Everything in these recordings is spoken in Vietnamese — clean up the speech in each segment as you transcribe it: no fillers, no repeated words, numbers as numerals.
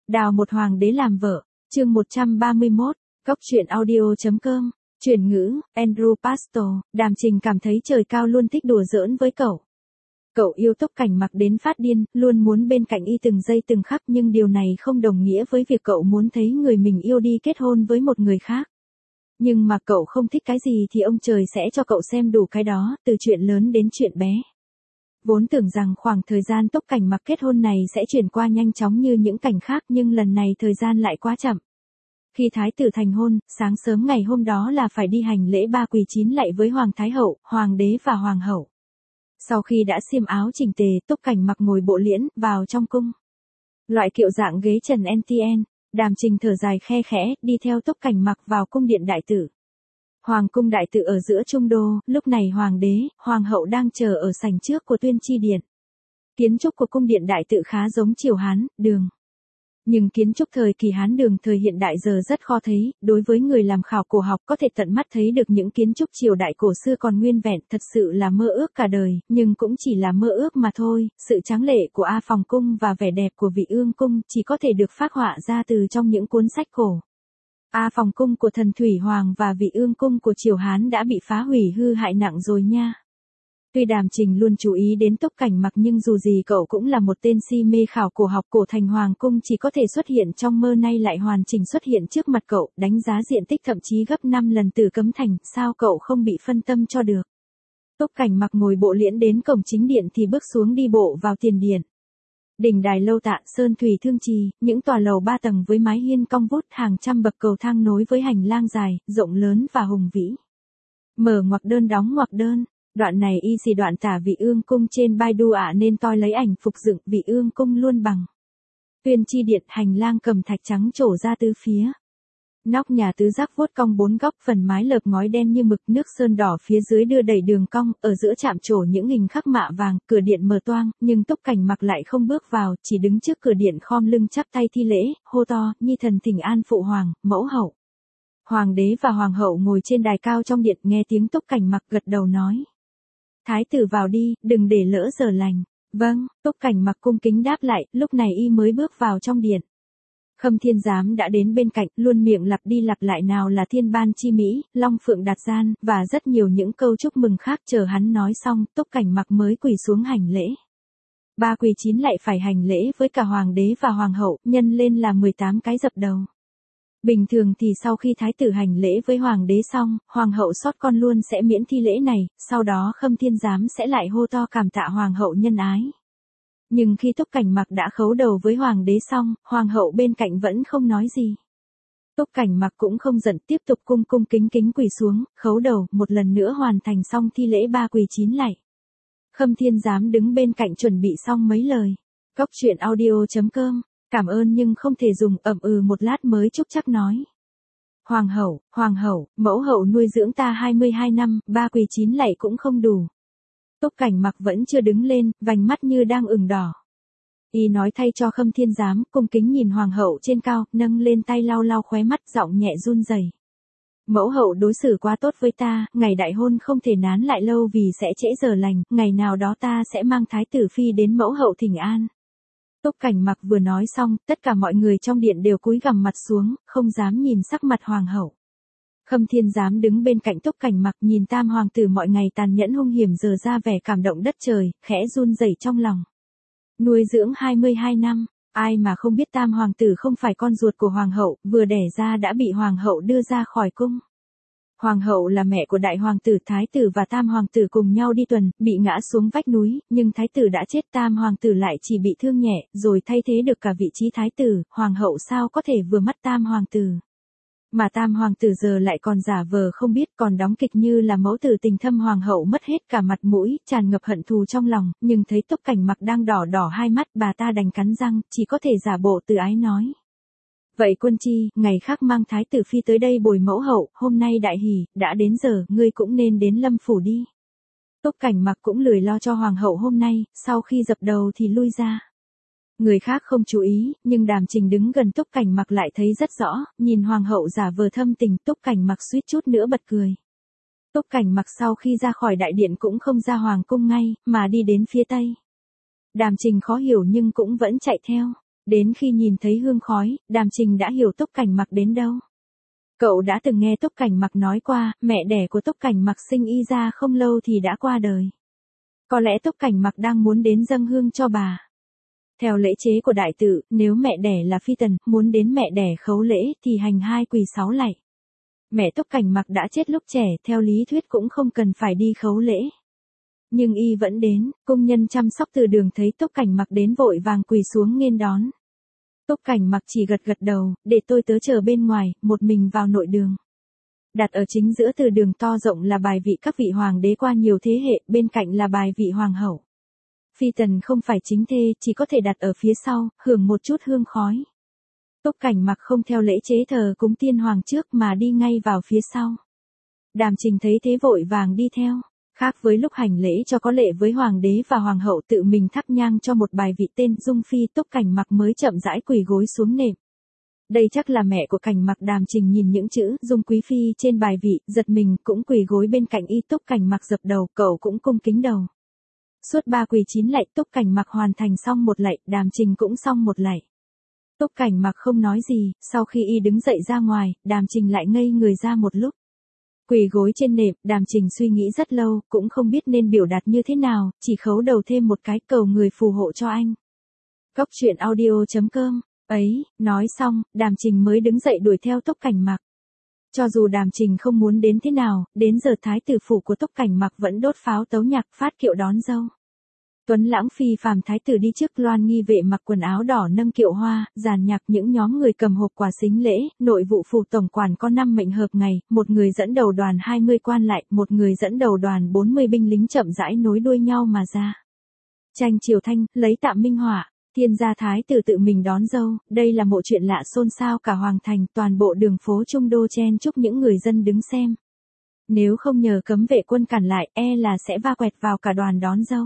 Đào một hoàng đế làm vợ, chương 131, Cốc truyện audio.com, chuyển ngữ, Andrew Pastor, Đàm Trình cảm thấy trời cao luôn thích đùa giỡn với cậu. Cậu yêu Túc Cảnh Mặc đến phát điên, luôn muốn bên cạnh y từng giây từng khắc, nhưng điều này không đồng nghĩa với việc cậu muốn thấy người mình yêu đi kết hôn với một người khác. Nhưng mà cậu không thích cái gì thì ông trời sẽ cho cậu xem đủ cái đó, từ chuyện lớn đến chuyện bé. Vốn tưởng rằng khoảng thời gian Túc Cảnh Mặc kết hôn này sẽ chuyển qua nhanh chóng như những cảnh khác, nhưng lần này thời gian lại quá chậm. Khi thái tử thành hôn, sáng sớm ngày hôm đó là phải đi hành lễ ba quỳ chín lạy với Hoàng Thái Hậu, Hoàng đế và Hoàng hậu. Sau khi đã xiêm áo chỉnh tề, Túc Cảnh Mặc ngồi bộ liễn, vào trong cung. Loại kiệu dạng ghế trần NTN, Đàm Trình thở dài khe khẽ, đi theo Túc Cảnh Mặc vào cung điện đại tử. Hoàng cung đại tự ở giữa trung đô, lúc này hoàng đế, hoàng hậu đang chờ ở sảnh trước của Tuyên Chi Điện. Kiến trúc của cung điện đại tự khá giống triều Hán, Đường. Nhưng kiến trúc thời kỳ Hán Đường thời hiện đại giờ rất khó thấy, đối với người làm khảo cổ học có thể tận mắt thấy được những kiến trúc triều đại cổ xưa còn nguyên vẹn, thật sự là mơ ước cả đời, nhưng cũng chỉ là mơ ước mà thôi. Sự tráng lệ của A Phòng cung và vẻ đẹp của Vị Ương cung chỉ có thể được phác họa ra từ trong những cuốn sách cổ. A Phòng cung của Thần Thủy Hoàng và Vị Ương cung của triều Hán đã bị phá hủy hư hại nặng rồi nha. Tuy Đàm Trình luôn chú ý đến Túc Cảnh Mặc, nhưng dù gì cậu cũng là một tên si mê khảo cổ học. Cổ thành Hoàng cung chỉ có thể xuất hiện trong mơ, nay lại hoàn chỉnh xuất hiện trước mặt cậu, đánh giá diện tích thậm chí gấp 5 lần Tử Cấm Thành, sao cậu không bị phân tâm cho được. Túc Cảnh Mặc ngồi bộ liễn đến cổng chính điện thì bước xuống đi bộ vào tiền điện. Đỉnh đài Lâu Tạ, sơn thủy thương trì, những tòa lầu 3 tầng với mái hiên cong vút, hàng trăm bậc cầu thang nối với hành lang dài, rộng lớn và hùng vĩ. Mở ngoặc đơn đóng ngoặc đơn. Đoạn này y xì đoạn tả Vị Ương cung trên Baidu ạ, nên tôi lấy ảnh phục dựng Vị Ương cung luôn bằng. Tuyên Chi Điện, hành lang cẩm thạch trắng trổ ra tứ phía. Nóc nhà tứ giác vuốt cong bốn góc, phần mái lợp ngói đen như mực, nước sơn đỏ phía dưới đưa đẩy đường cong, ở giữa chạm trổ những hình khắc mạ vàng. Cửa điện mở toang, nhưng Túc Cảnh Mặc lại không bước vào, chỉ đứng trước cửa điện khom lưng chắp tay thi lễ, hô to: Nhi thần thỉnh an phụ hoàng, mẫu hậu. Hoàng đế và hoàng hậu ngồi trên đài cao trong điện, nghe tiếng Túc Cảnh Mặc gật đầu nói: Thái tử vào đi, đừng để lỡ giờ lành. Vâng, Túc Cảnh Mặc cung kính đáp lại, lúc này y mới bước vào trong điện. Khâm Thiên Giám đã đến bên cạnh, luôn miệng lặp đi lặp lại nào là thiên ban chi mỹ, long phượng đạt gian, và rất nhiều những câu chúc mừng khác. Chờ hắn nói xong, Túc Cảnh Mặc mới quỳ xuống hành lễ. Ba quỳ chín lại phải hành lễ với cả hoàng đế và hoàng hậu, nhân lên là 18 cái dập đầu. Bình thường thì sau khi thái tử hành lễ với hoàng đế xong, hoàng hậu sót con luôn sẽ miễn thi lễ này, sau đó Khâm Thiên Giám sẽ lại hô to cảm tạ hoàng hậu nhân ái. Nhưng khi Túc Cảnh Mặc đã khấu đầu với hoàng đế xong, hoàng hậu bên cạnh vẫn không nói gì. Túc Cảnh Mặc cũng không giận, tiếp tục cung cung kính kính quỳ xuống, khấu đầu, một lần nữa hoàn thành xong thi lễ ba quỳ chín lạy. Khâm Thiên Giám đứng bên cạnh chuẩn bị xong mấy lời. Cốc truyện audio.com, cảm ơn nhưng không thể dùng, một lát mới chúc chắc nói. Hoàng hậu, mẫu hậu nuôi dưỡng ta 22 năm, ba quỳ chín lạy cũng không đủ. Túc Cảnh Mặc vẫn chưa đứng lên, vành mắt như đang ửng đỏ. Y nói thay cho Khâm Thiên Giám, cung kính nhìn hoàng hậu trên cao, nâng lên tay lau lau khóe mắt, giọng nhẹ run rẩy. Mẫu hậu đối xử quá tốt với ta, ngày đại hôn không thể nán lại lâu vì sẽ trễ giờ lành, ngày nào đó ta sẽ mang thái tử phi đến mẫu hậu thỉnh an. Túc Cảnh Mặc vừa nói xong, tất cả mọi người trong điện đều cúi gằm mặt xuống, không dám nhìn sắc mặt hoàng hậu. Khâm Thiên Giám đứng bên cạnh Túc Cảnh Mặc, nhìn tam hoàng tử mọi ngày tàn nhẫn hung hiểm giờ ra vẻ cảm động đất trời, khẽ run rẩy trong lòng. Nuôi dưỡng 22 năm, ai mà không biết tam hoàng tử không phải con ruột của hoàng hậu, vừa đẻ ra đã bị hoàng hậu đưa ra khỏi cung. Hoàng hậu là mẹ của đại hoàng tử, thái tử và tam hoàng tử cùng nhau đi tuần, bị ngã xuống vách núi, nhưng thái tử đã chết, tam hoàng tử lại chỉ bị thương nhẹ, rồi thay thế được cả vị trí thái tử. Hoàng hậu sao có thể vừa mắt tam hoàng tử. Mà tam hoàng tử giờ lại còn giả vờ không biết, còn đóng kịch như là mẫu tử tình thâm. Hoàng hậu mất hết cả mặt mũi, tràn ngập hận thù trong lòng, nhưng thấy Túc Cảnh Mặc đang đỏ đỏ hai mắt, bà ta đành cắn răng, chỉ có thể giả bộ từ ái nói. Vậy Quân Chi, ngày khác mang thái tử phi tới đây bồi mẫu hậu, hôm nay đại hỷ, đã đến giờ, ngươi cũng nên đến Lâm phủ đi. Túc Cảnh Mặc cũng lười lo cho hoàng hậu hôm nay, sau khi dập đầu thì lui ra. Người khác không chú ý, nhưng Đàm Trình đứng gần Túc Cảnh Mặc lại thấy rất rõ, nhìn hoàng hậu giả vờ thâm tình, Túc Cảnh Mặc suýt chút nữa bật cười. Túc Cảnh Mặc sau khi ra khỏi đại điện cũng không ra hoàng cung ngay, mà đi đến phía tây. Đàm Trình khó hiểu nhưng cũng vẫn chạy theo. Đến khi nhìn thấy hương khói, Đàm Trình đã hiểu Túc Cảnh Mặc đến đâu. Cậu đã từng nghe Túc Cảnh Mặc nói qua, mẹ đẻ của Túc Cảnh Mặc sinh y ra không lâu thì đã qua đời. Có lẽ Túc Cảnh Mặc đang muốn đến dâng hương cho bà. Theo lễ chế của đại tự, nếu mẹ đẻ là phi tần, muốn đến mẹ đẻ khấu lễ thì hành 2 quỳ 6 lạy. Mẹ Túc Cảnh Mặc đã chết lúc trẻ, theo lý thuyết cũng không cần phải đi khấu lễ. Nhưng y vẫn đến, cung nhân chăm sóc từ đường thấy Túc Cảnh Mặc đến vội vàng quỳ xuống nghênh đón. Túc Cảnh Mặc chỉ gật gật đầu, để tôi tớ chờ bên ngoài, một mình vào nội đường. Đặt ở chính giữa từ đường to rộng là bài vị các vị hoàng đế qua nhiều thế hệ, bên cạnh là bài vị hoàng hậu. Phi tần không phải chính thê, chỉ có thể đặt ở phía sau, hưởng một chút hương khói. Túc Cảnh Mặc không theo lễ chế thờ cúng tiên hoàng trước mà đi ngay vào phía sau. Đàm Trình thấy thế vội vàng đi theo. Khác với lúc hành lễ cho có lệ với hoàng đế và hoàng hậu tự mình thắp nhang cho một bài vị tên Dung Phi, Túc Cảnh Mặc mới chậm rãi quỳ gối xuống nệm. Đây chắc là mẹ của Cảnh Mặc. Đàm Trình nhìn những chữ Dung Quý Phi trên bài vị, giật mình, cũng quỳ gối bên cạnh y. Túc Cảnh Mặc dập đầu, cậu cũng cung kính đầu. Suốt 3 quỳ 9 lạy, Túc Cảnh Mặc hoàn thành xong một lạy, Đàm Trình cũng xong một lạy. Túc Cảnh Mặc không nói gì, sau khi y đứng dậy ra ngoài, Đàm Trình lại ngây người ra một lúc. Quỳ gối trên nệm, Đàm Trình suy nghĩ rất lâu, cũng không biết nên biểu đạt như thế nào, chỉ khấu đầu thêm một cái cầu người phù hộ cho anh. Cốc truyện audio.com. Ấy, nói xong, Đàm Trình mới đứng dậy đuổi theo Túc Cảnh Mặc. Cho dù Đàm Trình không muốn đến thế nào, đến giờ thái tử phủ của Túc Cảnh Mặc vẫn đốt pháo tấu nhạc phát kiệu đón dâu. Tuấn lãng phi phàm thái tử đi trước, loan nghi vệ mặc quần áo đỏ nâng kiệu hoa, dàn nhạc, những nhóm người cầm hộp quà sính lễ, nội vụ phủ tổng quản có 5 mệnh hợp ngày, một người dẫn đầu đoàn 20 quan lại, một người dẫn đầu đoàn 40 binh lính chậm rãi nối đuôi nhau mà ra. Tranh triều thanh, lấy tạm minh họa, thiên gia thái tử tự mình đón dâu, đây là một chuyện lạ xôn xao cả hoàng thành, toàn bộ đường phố Trung Đô chen chúc những người dân đứng xem. Nếu không nhờ cấm vệ quân cản lại, là sẽ va quẹt vào cả đoàn đón dâu.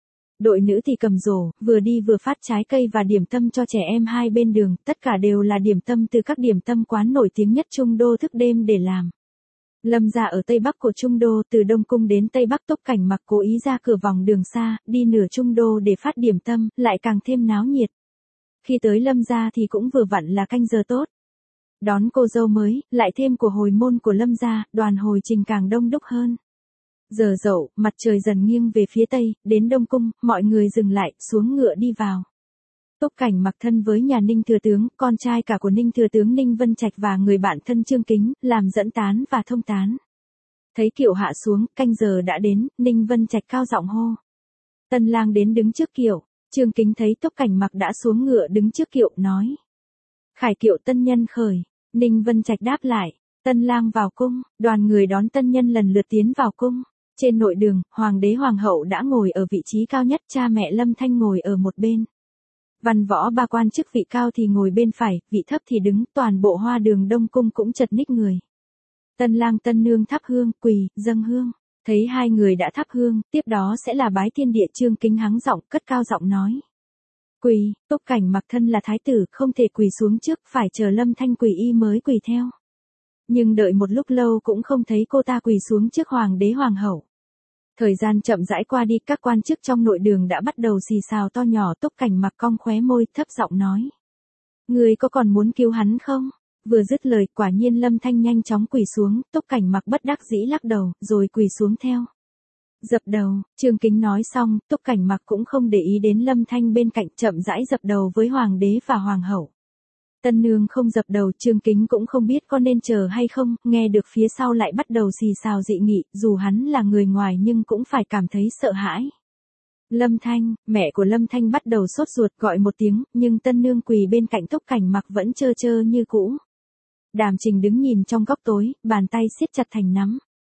Đội nữ thì cầm rổ, vừa đi vừa phát trái cây và điểm tâm cho trẻ em hai bên đường, tất cả đều là điểm tâm từ các điểm tâm quán nổi tiếng nhất Trung Đô thức đêm để làm. Lâm gia ở Tây Bắc của Trung Đô, từ Đông Cung đến Tây Bắc. Túc Cảnh Mặc cố ý ra cửa vòng đường xa, đi nửa Trung Đô để phát điểm tâm, lại càng thêm náo nhiệt. Khi tới Lâm gia thì cũng vừa vặn là canh giờ tốt. Đón cô dâu mới, lại thêm của hồi môn của Lâm gia, đoàn hồi trình càng đông đúc hơn. Giờ dậu, mặt trời dần nghiêng về phía tây, đến Đông Cung, mọi người dừng lại, xuống ngựa đi vào. Túc Cảnh Mặc thân với nhà Ninh thừa tướng, con trai cả của Ninh thừa tướng Ninh Vân Trạch và người bạn thân Chương Kính, làm dẫn tán và thông tán. Thấy kiệu hạ xuống, canh giờ đã đến, Ninh Vân Trạch cao giọng hô. Tân lang đến đứng trước kiệu. Chương Kính thấy Túc Cảnh Mặc đã xuống ngựa đứng trước kiệu, nói. Khải kiệu tân nhân khởi. Ninh Vân Trạch đáp lại. Tân lang vào cung. Đoàn người đón tân nhân lần lượt tiến vào cung. Trên nội đường, hoàng đế hoàng hậu đã ngồi ở vị trí cao nhất, cha mẹ Lâm Thanh ngồi ở một bên. Văn võ ba quan chức vị cao thì ngồi bên phải, vị thấp thì đứng, toàn bộ hoa đường Đông Cung cũng chật ních người. Tân lang tân nương thắp hương, quỳ, dâng hương. Thấy hai người đã thắp hương, tiếp đó sẽ là bái thiên địa. Chương Kính hắng giọng, cất cao giọng nói. Quỳ. Túc Cảnh Mặc thân là thái tử, không thể quỳ xuống trước, phải chờ Lâm Thanh quỳ y mới quỳ theo. Nhưng đợi một lúc lâu cũng không thấy cô ta quỳ xuống trước hoàng đế hoàng hậu. Thời gian chậm rãi qua đi, các quan chức trong nội đường đã bắt đầu xì xào to nhỏ. Túc Cảnh Mặc cong khóe môi, thấp giọng nói. Người có còn muốn cứu hắn không? Vừa dứt lời, quả nhiên Lâm Thanh nhanh chóng quỳ xuống, Túc Cảnh Mặc bất đắc dĩ lắc đầu, rồi quỳ xuống theo. Dập đầu. Chương Kính nói xong, Túc Cảnh Mặc cũng không để ý đến Lâm Thanh bên cạnh, chậm rãi dập đầu với hoàng đế và hoàng hậu. Tân nương không dập đầu, Chương Kính cũng không biết có nên chờ hay không, nghe được phía sau lại bắt đầu xì xào dị nghị, dù hắn là người ngoài nhưng cũng phải cảm thấy sợ hãi. Lâm Thanh, mẹ của Lâm Thanh bắt đầu sốt ruột gọi một tiếng, nhưng tân nương quỳ bên cạnh Túc Cảnh Mặc vẫn trơ trơ như cũ. Đàm Trình đứng nhìn trong góc tối, bàn tay siết chặt thành nắm.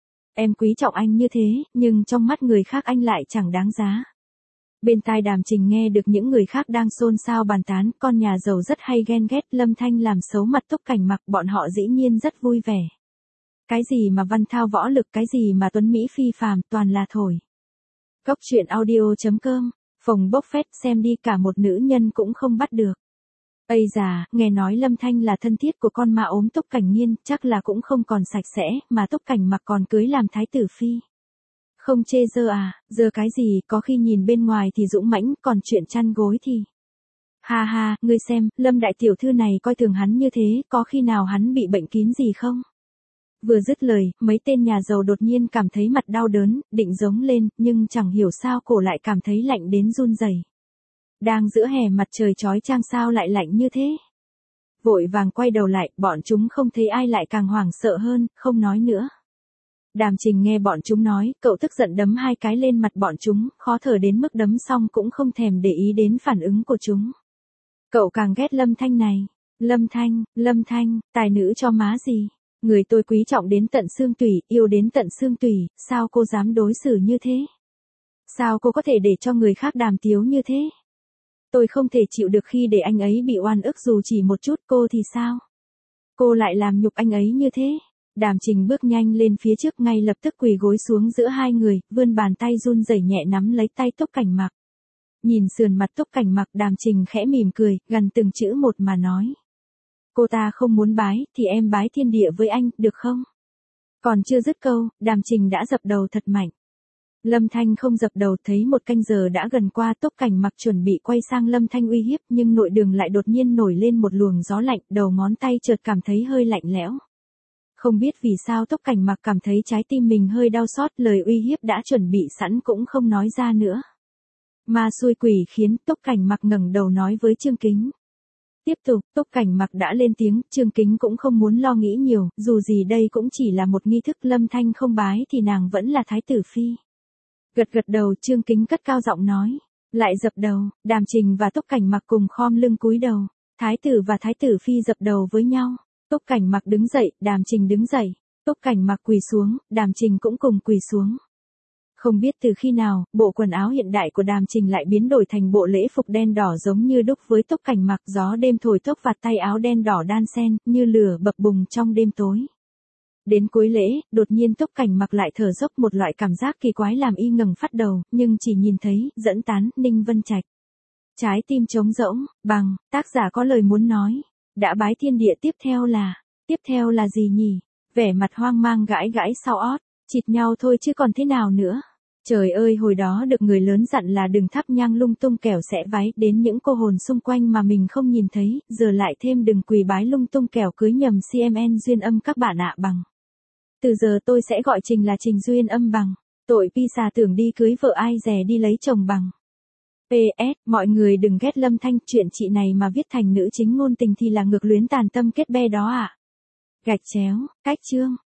Em quý trọng anh như thế, nhưng trong mắt người khác anh lại chẳng đáng giá. Bên tai Đàm Trình nghe được những người khác đang xôn xao bàn tán, con nhà giàu rất hay ghen ghét Lâm Thanh làm xấu mặt Túc Cảnh Mặc, bọn họ dĩ nhiên rất vui vẻ. Cái gì mà văn thao võ lực, cái gì mà tuấn mỹ phi phàm, toàn là thổi. Cốc truyện audio.com, phòng bốc phét xem đi, cả một nữ nhân cũng không bắt được. Ây già, nghe nói Lâm Thanh là thân thiết của con ma ốm Túc Cảnh Nghiên, chắc là cũng không còn sạch sẽ, mà Túc Cảnh Mặc còn cưới làm thái tử phi. Không chê dơ à, dơ cái gì, có khi nhìn bên ngoài thì dũng mãnh, còn chuyện chăn gối thì. Ha ha, ngươi xem, Lâm đại tiểu thư này coi thường hắn như thế, có khi nào hắn bị bệnh kín gì không? Vừa dứt lời, mấy tên nhà giàu đột nhiên cảm thấy mặt đau đớn, định giống lên, nhưng chẳng hiểu sao cổ lại cảm thấy lạnh đến run rẩy. Đang giữa hè mặt trời chói chang sao lại lạnh như thế? Vội vàng quay đầu lại, bọn chúng không thấy ai lại càng hoảng sợ hơn, không nói nữa. Đàm Trình nghe bọn chúng nói, cậu tức giận đấm 2 cái lên mặt bọn chúng, khó thở đến mức đấm xong cũng không thèm để ý đến phản ứng của chúng. Cậu càng ghét Lâm Thanh này. Lâm Thanh, tài nữ cho má gì? Người tôi quý trọng đến tận xương tủy, yêu đến tận xương tủy, sao cô dám đối xử như thế? Sao cô có thể để cho người khác đàm tiếu như thế? Tôi không thể chịu được khi để anh ấy bị oan ức dù chỉ một chút, cô thì sao? Cô lại làm nhục anh ấy như thế. Đàm Trình bước nhanh lên phía trước ngay lập tức quỳ gối xuống giữa hai người, vươn bàn tay run rẩy nhẹ nắm lấy tay Túc Cảnh Mặc. Nhìn sườn mặt Túc Cảnh Mặc, Đàm Trình khẽ mỉm cười, gần từng chữ một mà nói. Cô ta không muốn bái, thì em bái thiên địa với anh, được không? Còn chưa dứt câu, Đàm Trình đã dập đầu thật mạnh. Lâm Thanh không dập đầu, thấy một canh giờ đã gần qua, Túc Cảnh Mặc chuẩn bị quay sang Lâm Thanh uy hiếp, nhưng nội đường lại đột nhiên nổi lên một luồng gió lạnh, đầu ngón tay chợt cảm thấy hơi lạnh lẽo. Không biết vì sao Túc Cảnh Mặc cảm thấy trái tim mình hơi đau xót, lời uy hiếp đã chuẩn bị sẵn cũng không nói ra nữa. Ma xui quỷ khiến, Túc Cảnh Mặc ngẩng đầu nói với Trương Kính. Tiếp tục, Túc Cảnh Mặc đã lên tiếng, Trương Kính cũng không muốn lo nghĩ nhiều, dù gì đây cũng chỉ là một nghi thức, Lâm Thanh không bái thì nàng vẫn là thái tử phi. Gật gật đầu, Trương Kính cất cao giọng nói. Lại dập đầu, Đàm Trình và Túc Cảnh Mặc cùng khom lưng cúi đầu. Thái tử và thái tử phi dập đầu với nhau. Túc Cảnh Mặc đứng dậy, Đàm Trình đứng dậy. Túc Cảnh Mặc quỳ xuống, Đàm Trình cũng cùng quỳ xuống. Không biết từ khi nào, bộ quần áo hiện đại của Đàm Trình lại biến đổi thành bộ lễ phục đen đỏ giống như đúc với Túc Cảnh Mặc, gió đêm thổi tóc vạt tay áo đen đỏ đan xen, như lửa bập bùng trong đêm tối. Đến cuối lễ, đột nhiên Túc Cảnh Mặc lại thở dốc, một loại cảm giác kỳ quái làm y ngẩng phát đầu, nhưng chỉ nhìn thấy, dẫn tán, Ninh Vân Trạch. Trái tim trống rỗng, bằng, tác giả có lời muốn nói. Đã bái thiên địa tiếp theo là gì nhỉ? Vẻ mặt hoang mang gãi gãi sau ót, chịt nhau thôi chứ còn thế nào nữa. Trời ơi, hồi đó được người lớn dặn là đừng thắp nhang lung tung kẻo sẽ vái đến những cô hồn xung quanh mà mình không nhìn thấy, giờ lại thêm đừng quỳ bái lung tung kẻo cưới nhầm CMN duyên âm các bạn ạ. Bằng. Từ giờ tôi sẽ gọi Trình là Trình duyên âm bằng. Tội pi xà tưởng đi cưới vợ ai dè đi lấy chồng bằng. PS, mọi người đừng ghét Lâm Thanh, chuyện chị này mà viết thành nữ chính ngôn tình thì là ngược luyến tàn tâm kết be đó ạ. Gạch chéo, cách chương.